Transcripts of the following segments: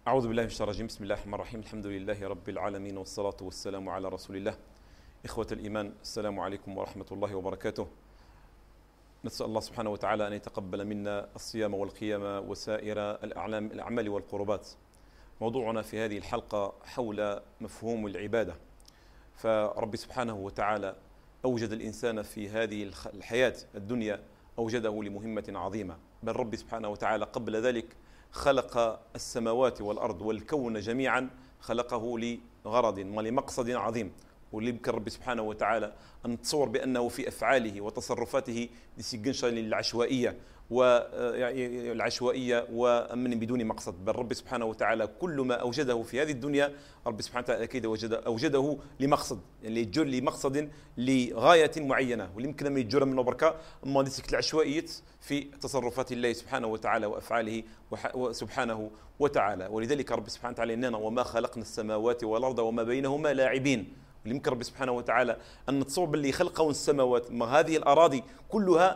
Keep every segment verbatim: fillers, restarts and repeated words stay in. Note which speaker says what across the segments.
Speaker 1: أعوذ بالله من الشيطان الرجيم. بسم الله الرحمن الرحيم. الحمد لله رب العالمين، والصلاة والسلام على رسول الله. إخوة الإيمان، السلام عليكم ورحمة الله وبركاته. نسأل الله سبحانه وتعالى أن يتقبل منا الصيام والقيام وسائر الأعلام الأعمال والقربات. موضوعنا في هذه الحلقة حول مفهوم العبادة. فرب سبحانه وتعالى أوجد الإنسان في هذه الحياة الدنيا، أوجده لمهمة عظيمة، بل رب سبحانه وتعالى قبل ذلك خلق السماوات والأرض والكون جميعا، خلقه لغرض ولمقصد عظيم. ويمكن رب سبحانه وتعالى أن نتصور بأنه في أفعاله وتصرفاته لسجنش للعشوائية والعشوائية ومن بدون مقصد، بل رب سبحانه وتعالى كل ما أوجده في هذه الدنيا رب سبحانه وتعالى أكيد أوجده لمقصد، يعني يجر لمقصد لغاية معينة. ويمكن أن يجر من بركة ما نسك العشوائية في تصرفات الله سبحانه وتعالى وأفعاله سبحانه وتعالى. ولذلك رب سبحانه وتعالى إننا وما خلقنا السماوات والأرض وما بينهما لاعبين. يمكن رب سبحانه وتعالى أن نتصور باللي خلقه السماوات، ما هذه الأراضي كلها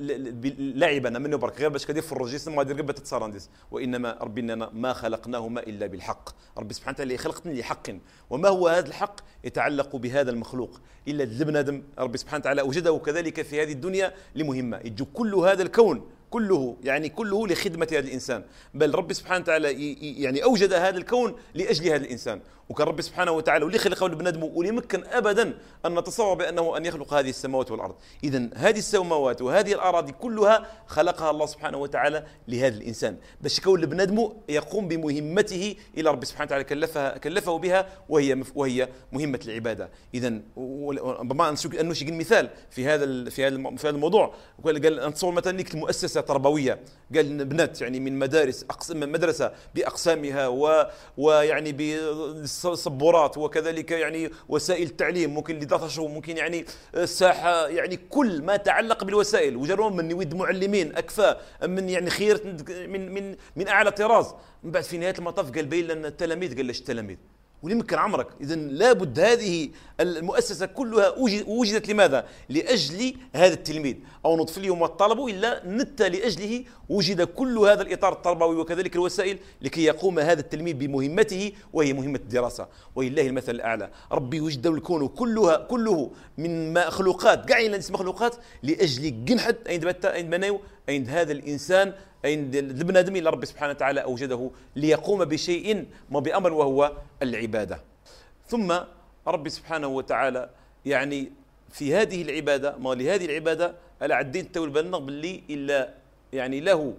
Speaker 1: لعبا من يبرك غير باش كدير في الرجيسم ما دير غير تتصارندس، وانما ربنا ما خلقناهما الا بالحق. رب سبحانه وتعالى خلقتني لحق، وما هو هذا الحق؟ يتعلق بهذا المخلوق الا البنادم. رب سبحانه وتعالى اوجده كذلك في هذه الدنيا لمهمه، يجو كل هذا الكون كله يعني كله لخدمة هذا الإنسان، بل رب سبحانه وتعالى يعني أوجد هذا الكون لأجل هذا الإنسان. وكان رب سبحانه وتعالى ولي خلقه لبنادم وليمكن أبدا أن نتصور بأنه أن يخلق هذه السماوات والأرض. إذن هذه السماوات وهذه الأراضي كلها خلقها الله سبحانه وتعالى لهذا الإنسان، باش يكون لبنادم يقوم بمهمته إلى رب سبحانه وتعالى كلفها كلفه بها، وهي وهي مهمة العبادة. إذن ربما نشوف مثال في هذا في هذا في هذا الموضوع. قال نتصور مثلا لك المؤسسة تربوية، قال بنات يعني من مدارس أقسام مدرسة بأقسامها و ويعني بالصبورات، وكذلك يعني وسائل التعليم، ممكن لدرجة ممكن يعني الساحة، يعني كل ما تعلق بالوسائل، وجرهم من يود معلمين أكفاء من يعني خير من من من أعلى طراز. من بعد في نهاية المطاف قال بين لنا التلاميذ، قال ليش التلاميذ وليمكن عمرك. إذن لابد هذه المؤسسة كلها وجدت لماذا؟ لأجل هذا التلميذ، أو نضف اليوم الطلب إلا نت لأجله وجد كل هذا الإطار التربوي وكذلك الوسائل لكي يقوم هذا التلميذ بمهمته، وهي مهمة الدراسة. ولله المثل الأعلى. ربي وجد الكون كلها كله من مخلوقات كاع نسمى مخلوقات لأجل جنحت عند عند منايو عند هذا الإنسان، عند البنادم اللي رب سبحانه وتعالى أوجده ليقوم بشيء ما بأمر، وهو العبادة. ثم رب سبحانه وتعالى يعني في هذه العبادة، ما لهذه العبادة ألا عدين تول بالنا باللي إلا يعني له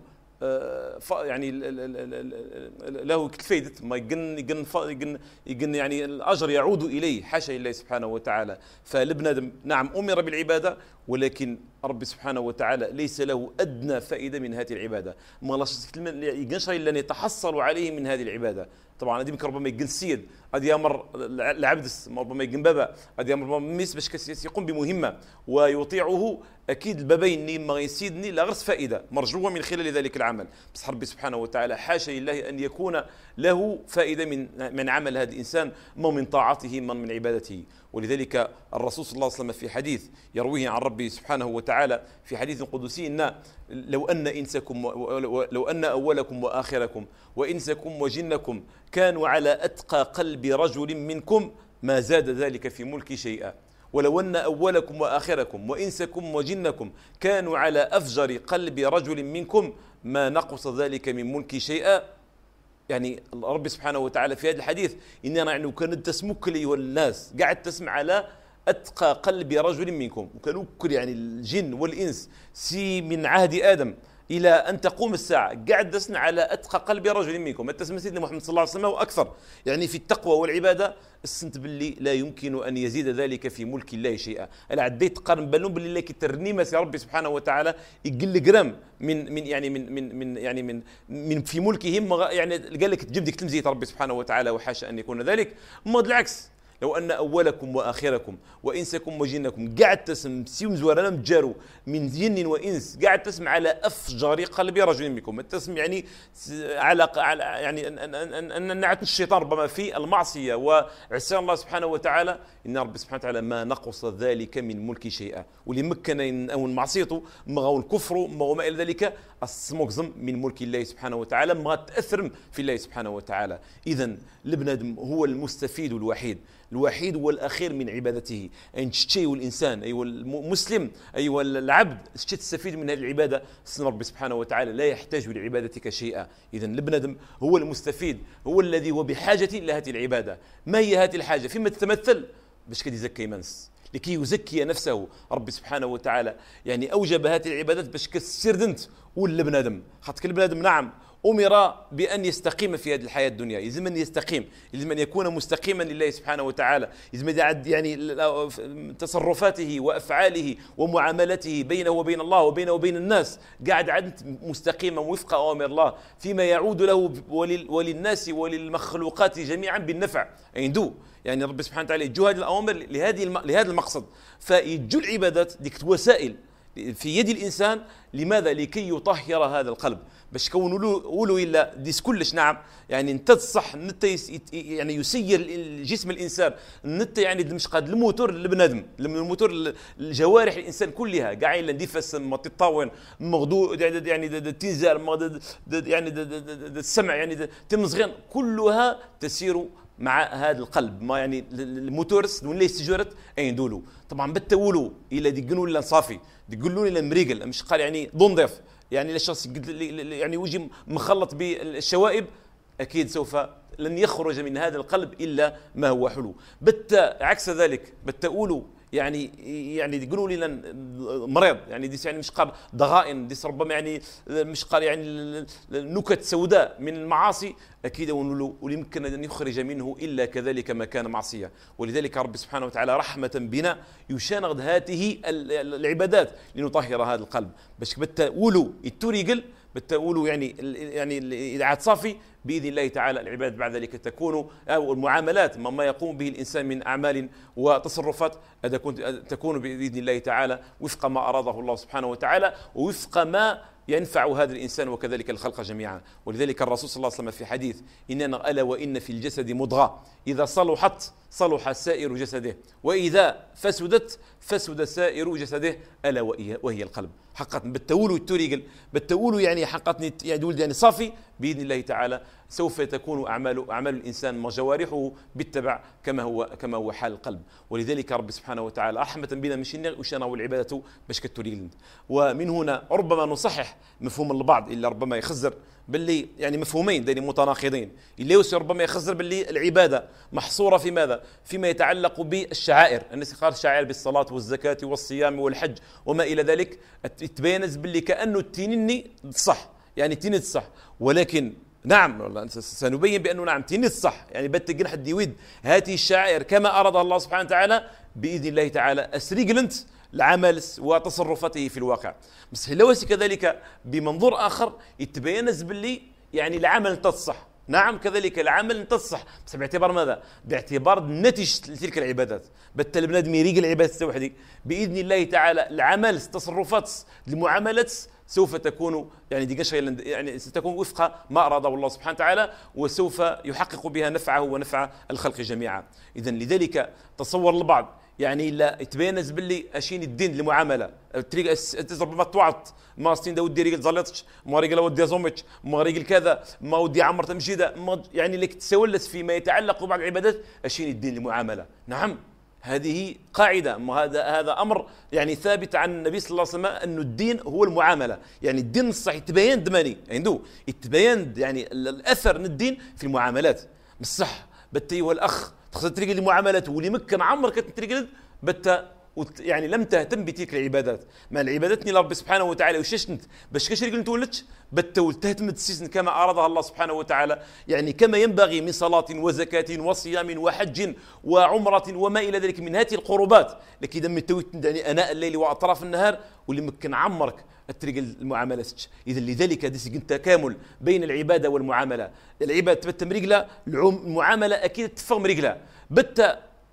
Speaker 1: يعني له فايدة ما يجن يجن يجن يجن يعني الأجر يعود إليه، حاشا لله سبحانه وتعالى. فالبنادم نعم أمر بالعبادة، ولكن رب سبحانه وتعالى ليس له أدنى فائدة من هذه العبادة. ما لاش يجنش إلا يتحصل عليه من هذه العبادة. طبعا هذه يمكن ربما يجن السيد، هذه يامر العبد ربما يجن بابا، هذه يامر ميس باش يقوم بمهمة ويطيعه. أكيد البابين ما يسيدني لا غرس فائدة مرجوة من خلال ذلك العمل، بس ربي سبحانه وتعالى حاشا لله أن يكون له فائدة من من عمل هذا الإنسان، ما من طاعته ما من عبادته. ولذلك الرسول صلى الله عليه وسلم في حديث يرويه عن ربي سبحانه وتعالى في حديث قدسي إن لو أن إنسكم لو أن أولكم وآخركم وإنسكم وجنكم كانوا على أتقى قلب رجل منكم ما زاد ذلك في ملكي شيئا، ولو أن أولكم وآخركم وإنسكم وجنكم كانوا على أفجر قلب رجل منكم ما نقص ذلك من ملكي شيئا. يعني رب سبحانه وتعالى في هذا الحديث إننا يعني كان تسمو كل والناس قاعد تسمع على أتقى قلب رجل منكم، وكانوا كل يعني الجن والإنس سي من عهد آدم إلى أن تقوم الساعة قاعد تسمع على أتقى قلب رجل منكم. التسمى سيدنا محمد صلى الله عليه وسلم وأكثر يعني في التقوى والعبادة، السنت باللي لا يمكن أن يزيد ذلك في ملك الله شيئا. ألا عديت قارن بالهم بالله كي ترنيمة يا ربي سبحانه وتعالى يقل جرام من من يعني من من من يعني من من في ملكهم، يعني قال لك تجيب ديك تمزيت ربي سبحانه وتعالى، وحاشا أن يكون ذلك. ما بالعكس، لو أن أولكم وآخركم وإنسكم وجنكم قاعد تسم سيوم زورانا مجارو من جن وإنس قاعد تسمع على أفجار قلب رجل منكم تسمع يعني على يعني أن نعت الشيطان ربما في المعصية وعصيان الله سبحانه وتعالى، إن رب سبحانه وتعالى ما نقص ذلك من ملك شيئا، واللي مكن أو معصيته مغاو الكفر وما إلى ذلك السموكزم من ملك الله سبحانه وتعالى ما تأثر في الله سبحانه وتعالى. إذن البنادم هو المستفيد الوحيد الوحيد والأخير من عبادته، أن تشتي الإنسان أيها المسلم أيها العبد تستفيد من هذه العبادة، سن ربي سبحانه وتعالى لا يحتاج لعبادتك شيئا. إذن البنادم هو المستفيد، هو الذي هو بحاجة إلى هذه العبادة. ما هي هذه الحاجة؟ فيما تتمثل باش كدي يزكي منس لكي يزكي نفسه. ربي سبحانه وتعالى يعني أوجب هذه العبادات باش كسر دنت ولا بنادم، خاطر كل بنادم نعم أمر بأن يستقيم في هذه الحياة الدنيا، يلزم أن يستقيم، يلزم أن يكون مستقيما لله سبحانه وتعالى، يلزم أن يعني تصرفاته وأفعاله ومعاملته بينه وبين الله وبينه وبين الناس قاعد عد مستقيما وفق أوامر الله فيما يعود له وللناس وللمخلوقات جميعا بالنفع. عنده يعني رب سبحانه وتعالى يجو هذه الأوامر لهذه لهذا المقصد، فيجو العبادات ديك وسائل في يد الإنسان. لماذا؟ لكي يطهر هذا القلب باش كونوا له الا ديس كلش نعم يعني انت الصح نت يعني يسير جسم الانسان نت يعني مشقاد الموتور البنادم الموتور الجوارح الانسان كلها كاع الا نديفس ما تطاون مغدو يعني تنزال يعني السمع يعني تمزغين كلها تسير مع هذا القلب. ما يعني الموتورس ولا يستجرت اين دولو طبعا بتولوا الى ديقنوا لنا صافي ديقولوا لنا مريقل مش قال يعني ضنضيف يعني الشخص يعني وجه مخلط بالشوائب اكيد سوف لن يخرج من هذا القلب الا ما هو حلو. بت عكس ذلك بتقولوا يعني يعني يقولوا لنا مريض يعني ديس يعني مش قال ضغائن ديس ربما يعني مش قال يعني نكت سوداء من المعاصي اكيد ونقولوا ويمكن ان يخرج منه الا كذلك ما كان معصيه. ولذلك رب سبحانه وتعالى رحمه بنا يشانغ هذه العبادات لنطهر هذا القلب باش بتقولوا التوريقل بتقولوا يعني يعني اذا عاد صافي باذن الله تعالى العباد بعد ذلك تكون او المعاملات ما يقوم به الانسان من اعمال وتصرفات تكون باذن الله تعالى وفق ما اراده الله سبحانه وتعالى ووفق ما ينفع هذا الانسان وكذلك الخلق جميعا. ولذلك الرسول صلى الله عليه وسلم في حديث اننا الا وان في الجسد مضغه اذا صلحت صلح سائر جسده واذا فسدت فسد سائر جسده الا وهي القلب. حقا بالتولوا التوريقل بالتولوا يعني حقا يعني ولد يعني صافي باذن الله تعالى سوف تكون اعمال اعمال الانسان وجوارحه بالتبع كما هو كما هو حال القلب. ولذلك رب سبحانه وتعالى رحمه بنا مش وشنا والعباده باش كتوريقل. ومن هنا ربما نصحح مفهوم البعض اللي ربما يخزر باللي يعني مفهومين داني متناقضين اللي يوسف ربما يخزر باللي العباده محصوره في ماذا؟ فيما يتعلق بالشعائر، الناس قال الشعائر بالصلاه والزكاه والصيام والحج وما الى ذلك تبين باللي كانه التنيني صح يعني التنين صح، ولكن نعم سنبين بانه نعم تنين صح يعني بتقن حد يود هذه الشعائر كما اراد الله سبحانه وتعالى باذن الله تعالى اسريقلنت العمل وتصرفاته في الواقع. بس لوسي كذلك بمنظور آخر يتبين باللي يعني العمل تصح، نعم كذلك العمل تصح بس باعتبار ماذا؟ باعتبار نتيجة تلك العبادات. بالتالي بنادم يريق العبادات التوحيدي بإذن الله تعالى العمل التصرفات المعاملات سوف تكون يعني دي يعني ستكون وفق ما أراده الله سبحانه وتعالى وسوف يحقق بها نفعه ونفع الخلق جميعا. إذا لذلك تصور البعض يعني لا يتبين باللي اشين الدين المعامله الطريقه تضرب ما توعط ما ستين دا ودي ريقل زلطش ما ريقل ودي زومتش ما ريقل كذا ما ودي عمر تمشيده يعني لك تسولس فيما يتعلق ببعض العبادات اشين الدين المعامله. نعم هذه قاعده هذا هذا امر يعني ثابت عن النبي صلى الله عليه وسلم انه الدين هو المعامله يعني الدين الصحيح يتبين دماني عنده يتبين يعني الاثر من الدين في المعاملات بصح بتي والاخ تخص تريقل المعاملات واللي مكن عمرك تريقل بت يعني لم تهتم بتلك العبادات ما العبادات ني رب سبحانه وتعالى وششنت باش كاش ريقل تولتش بت تهتم تسيسن كما ارادها الله سبحانه وتعالى يعني كما ينبغي من صلاه وزكاه وصيام وحج وعمره وما الى ذلك من هذه القربات لكن دم التويت يعني اناء الليل واطراف النهار واللي مكن عمرك الطريق المعاملات. اذا لذلك ديس تكامل بين العباده والمعامله. العباده تبت مريقله المعامله اكيد تفهم مريقله بت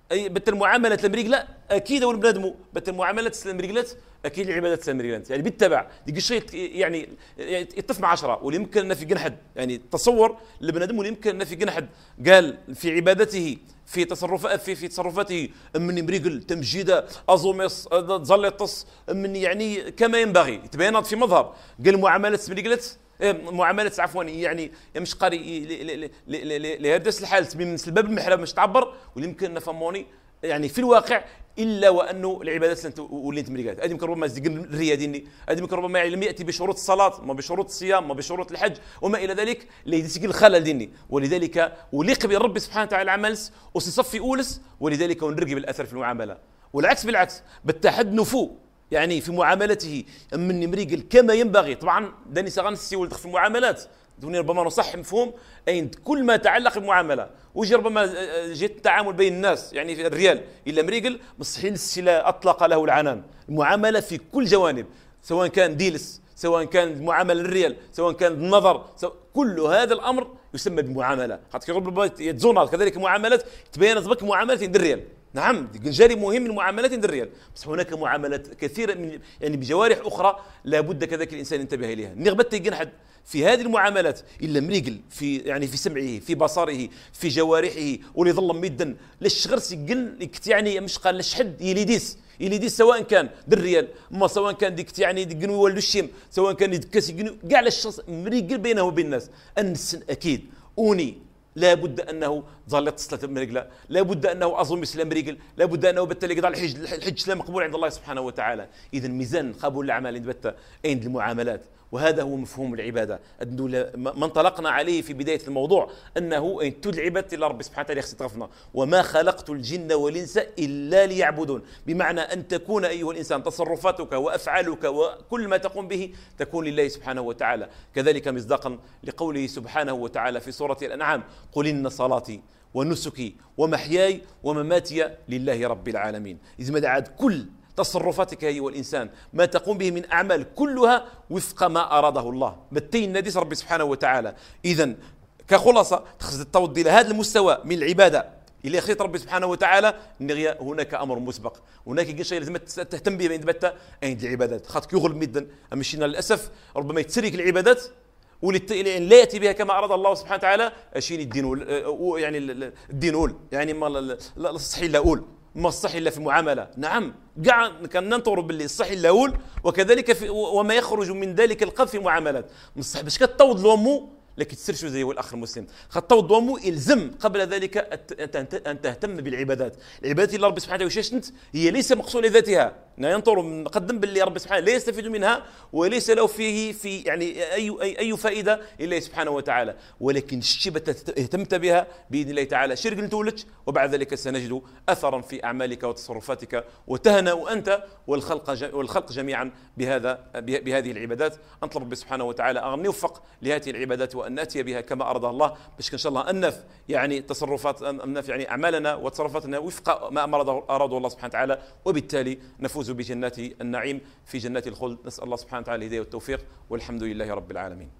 Speaker 1: اي بت المعاملات المريقله اكيد اول بنادمو بت المعاملات المريقلات اكيد العبادات المريقلات يعني بالتبع ديك الشيء يعني يطف مع عشرة واللي يمكن ان في جنحد يعني تصور لبنادم واللي يمكن ان في جنحد قال في عبادته في تصرفات في في تصرفاته من مريقل تمجيده ازوميس تزلطس من يعني كما ينبغي تبينات في مظهر قال المعاملات مريقلات معاملات عفوا يعني مش قاري لهدس الحال من الباب المحرم مش تعبر واللي يمكن نفهموني يعني في الواقع الا وانه العبادات واللي انت مريقات هذه يمكن ربما الريه ديني هذه يمكن ربما لم ياتي بشروط الصلاه ما بشروط الصيام ما بشروط الحج وما الى ذلك اللي يسجل الخلل ديني ولذلك وليق بربي سبحانه وتعالى عملس وصفي اولس ولذلك ونرقي بالاثر في المعامله والعكس بالعكس بالتحد نفو يعني في معاملته من مريقل كما ينبغي طبعا داني سغان السي في المعاملات دوني ربما نصح مفهوم أين كل ما تعلق بالمعامله وجي ربما جيت التعامل بين الناس يعني في الريال الا مريقل مستحيل السلا اطلق له العنان المعامله في كل جوانب سواء كان ديلس سواء كان المعامله الريال سواء كان النظر سواء كل هذا الامر يسمى بالمعامله خاطر ربما يتزون كذلك معاملات تبين بك معاملات عند الريال نعم جانب مهم من المعاملات عند الريال بس هناك معاملات كثيره من يعني بجوارح اخرى لابد كذلك الانسان ينتبه اليها نغبت ينحد في هذه المعاملات الا مريقل في يعني في سمعه في بصره في جوارحه واللي ظل ميدا للشغر سجل يعني مش قال لشحد يليديس يليديس سواء كان بالريال ما سواء كان ديك يعني ديك يولوا الشيم سواء كان يدكس كاع الشخص مريقل بينه وبين الناس النسن اكيد اوني لا بد انه ظلت تصلت مريقله لا بد انه اظن مسلم مريقل لا بد انه بالتالي قضاء الحج الحج سلام مقبول عند الله سبحانه وتعالى اذا ميزان قبول الاعمال عند بتا عند المعاملات وهذا هو مفهوم العباده ما انطلقنا عليه في بدايه الموضوع انه ان تود العباده الى رب سبحانه وتعالى يخص وما خلقت الجن والانس الا ليعبدون بمعنى ان تكون ايها الانسان تصرفاتك وافعالك وكل ما تقوم به تكون لله سبحانه وتعالى كذلك مصداقا لقوله سبحانه وتعالى في سوره الانعام قل ان صلاتي ونسكي ومحياي ومماتي لله رب العالمين اذا ما دعت كل تصرفاتك أيها الإنسان ما تقوم به من أعمال كلها وفق ما أراده الله متين نديس ربي سبحانه وتعالى إذن كخلاصة تخص التوض إلى هذا المستوى من العبادة إلى خيط ربي سبحانه وتعالى هناك أمر مسبق هناك شيء لازم تهتم به بين بتا عند العبادات خاطر يغلب مدا مشينا للأسف ربما يتسرك العبادات واللي لا ياتي بها كما اراد الله سبحانه وتعالى اشين الدين يعني الدين اول يعني ما الصحيح لا اول ما الصح الا في المعامله نعم كاع كان ننطر باللي الصح الا اول وكذلك في وما يخرج من ذلك القذف في المعاملات مصح باش كتوض لومو لكن تسرشوا زي هو الاخ المسلم خطوض لومو الزم قبل ذلك ان تهتم بالعبادات العبادات اللي ربي سبحانه وتعالى هي ليس مقصود لذاتها ينطر نقدم باللي ربي سبحانه لا يستفيد منها وليس له فيه في يعني اي اي, أي فائده الا سبحانه وتعالى ولكن الشيء اهتمت بها باذن الله تعالى شرق نتولج وبعد ذلك سنجد اثرا في اعمالك وتصرفاتك وتهنأ انت والخلق والخلق جميعا بهذا بهذه العبادات انطلب ربي سبحانه وتعالى ان نوفق لهذه العبادات وان ناتي بها كما اراد الله باش ان شاء الله انف يعني تصرفات انف يعني اعمالنا وتصرفاتنا وفق ما اراده الله سبحانه وتعالى وبالتالي نفوز بجنات النعيم في جنات الخلد نسال الله سبحانه وتعالى الهدايه والتوفيق والحمد لله رب العالمين.